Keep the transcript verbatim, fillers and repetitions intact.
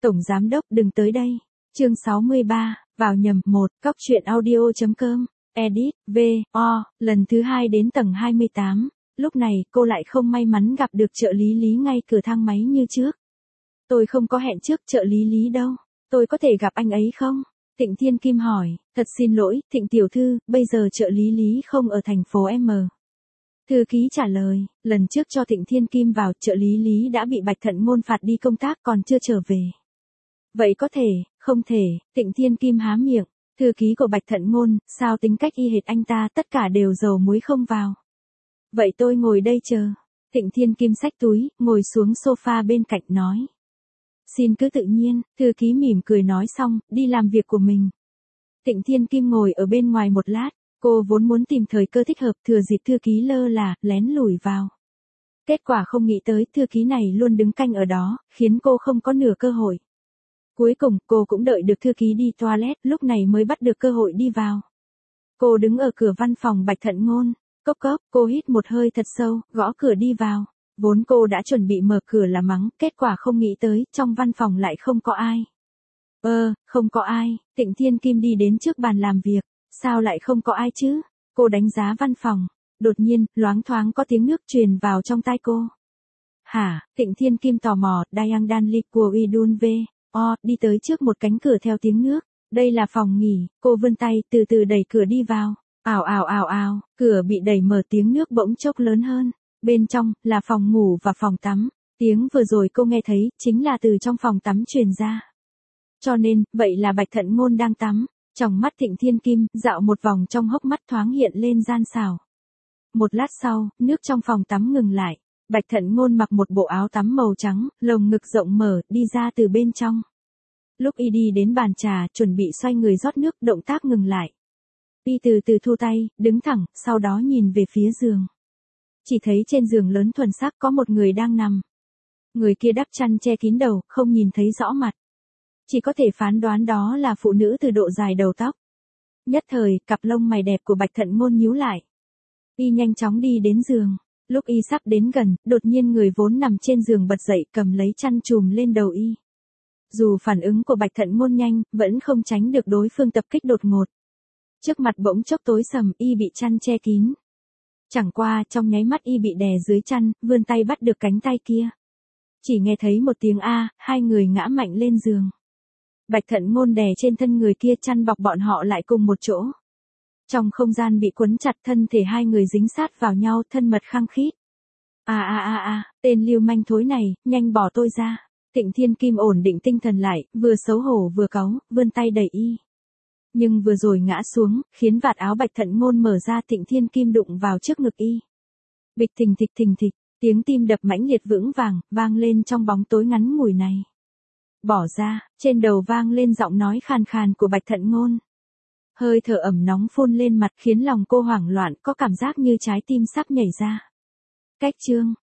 Tổng giám đốc đừng tới đây. Chương sáu mươi ba, vào nhầm một, cóc truyện audio.com, edit, V, O, lần thứ hai đến tầng hai mươi tám. Lúc này cô lại không may mắn gặp được trợ lý Lý ngay cửa thang máy như trước. Tôi không có hẹn trước trợ lý Lý đâu. Tôi có thể gặp anh ấy không? Thịnh Thiên Kim hỏi. Thật xin lỗi, Thịnh tiểu thư, bây giờ trợ lý Lý không ở thành phố M. Thư ký trả lời, lần trước cho Thịnh Thiên Kim vào, trợ lý Lý đã bị Bạch Thận Ngôn phạt đi công tác còn chưa trở về. Vậy có thể, không thể, Thịnh Thiên Kim há miệng. Thư ký của Bạch Thận Ngôn, sao tính cách y hệt anh ta, tất cả đều dầu muối không vào. Vậy tôi ngồi đây chờ. Thịnh Thiên Kim xách túi, ngồi xuống sofa bên cạnh nói. Xin cứ tự nhiên, thư ký mỉm cười nói xong, đi làm việc của mình. Thịnh Thiên Kim ngồi ở bên ngoài một lát, cô vốn muốn tìm thời cơ thích hợp thừa dịp thư ký lơ là, lén lủi vào. Kết quả không nghĩ tới thư ký này luôn đứng canh ở đó, khiến cô không có nửa cơ hội. Cuối cùng, cô cũng đợi được thư ký đi toilet, lúc này mới bắt được cơ hội đi vào. Cô đứng ở cửa văn phòng Bạch Thận Ngôn, cốc cốc, cô hít một hơi thật sâu, gõ cửa đi vào. Vốn cô đã chuẩn bị mở cửa là mắng, kết quả không nghĩ tới, trong văn phòng lại không có ai. Ơ, không có ai, Thịnh Thiên Kim đi đến trước bàn làm việc, sao lại không có ai chứ? Cô đánh giá văn phòng, đột nhiên, loáng thoáng có tiếng nước truyền vào trong tai cô. Hả, Thịnh Thiên Kim tò mò, Dayang Dan Ly của Idun V, O, đi tới trước một cánh cửa theo tiếng nước, đây là phòng nghỉ, cô vươn tay, từ từ đẩy cửa đi vào, ào ào ào ào, cửa bị đẩy mở tiếng nước bỗng chốc lớn hơn. Bên trong, là phòng ngủ và phòng tắm. Tiếng vừa rồi cô nghe thấy, chính là từ trong phòng tắm truyền ra. Cho nên, vậy là Bạch Thận Ngôn đang tắm. Trong mắt Thịnh Thiên Kim, dạo một vòng trong hốc mắt thoáng hiện lên gian xảo. Một lát sau, nước trong phòng tắm ngừng lại. Bạch Thận Ngôn mặc một bộ áo tắm màu trắng, lồng ngực rộng mở, đi ra từ bên trong. Lúc y đi đến bàn trà, chuẩn bị xoay người rót nước, động tác ngừng lại. Y từ từ thu tay, đứng thẳng, sau đó nhìn về phía giường. Chỉ thấy trên giường lớn thuần sắc có một người đang nằm. Người kia đắp chăn che kín đầu, không nhìn thấy rõ mặt. Chỉ có thể phán đoán đó là phụ nữ từ độ dài đầu tóc. Nhất thời, cặp lông mày đẹp của Bạch Thận Ngôn nhíu lại. Y nhanh chóng đi đến giường. Lúc y sắp đến gần, đột nhiên người vốn nằm trên giường bật dậy cầm lấy chăn trùm lên đầu y. Dù phản ứng của Bạch Thận Ngôn nhanh, vẫn không tránh được đối phương tập kích đột ngột. Trước mặt bỗng chốc tối sầm, y bị chăn che kín. Chẳng qua, trong nháy mắt y bị đè dưới chăn, vươn tay bắt được cánh tay kia. Chỉ nghe thấy một tiếng A, hai người ngã mạnh lên giường. Bạch Thận Ngôn đè trên thân người kia, chăn bọc bọn họ lại cùng một chỗ. Trong không gian bị quấn chặt, thân thể hai người dính sát vào nhau, thân mật khăng khít. A a a a, tên lưu manh thối này, nhanh bỏ tôi ra. Thịnh Thiên Kim ổn định tinh thần lại, vừa xấu hổ vừa cáu, vươn tay đẩy y. Nhưng vừa rồi ngã xuống, khiến vạt áo Bạch Thận Ngôn mở ra, Thịnh Thiên Kim đụng vào trước ngực y. Bịch thình thịch thình thịch, tiếng tim đập mãnh liệt vững vàng, vang lên trong bóng tối ngắn ngủi này. Bỏ ra, trên đầu vang lên giọng nói khàn khàn của Bạch Thận Ngôn. Hơi thở ẩm nóng phun lên mặt khiến lòng cô hoảng loạn, có cảm giác như trái tim sắp nhảy ra. Cách chương.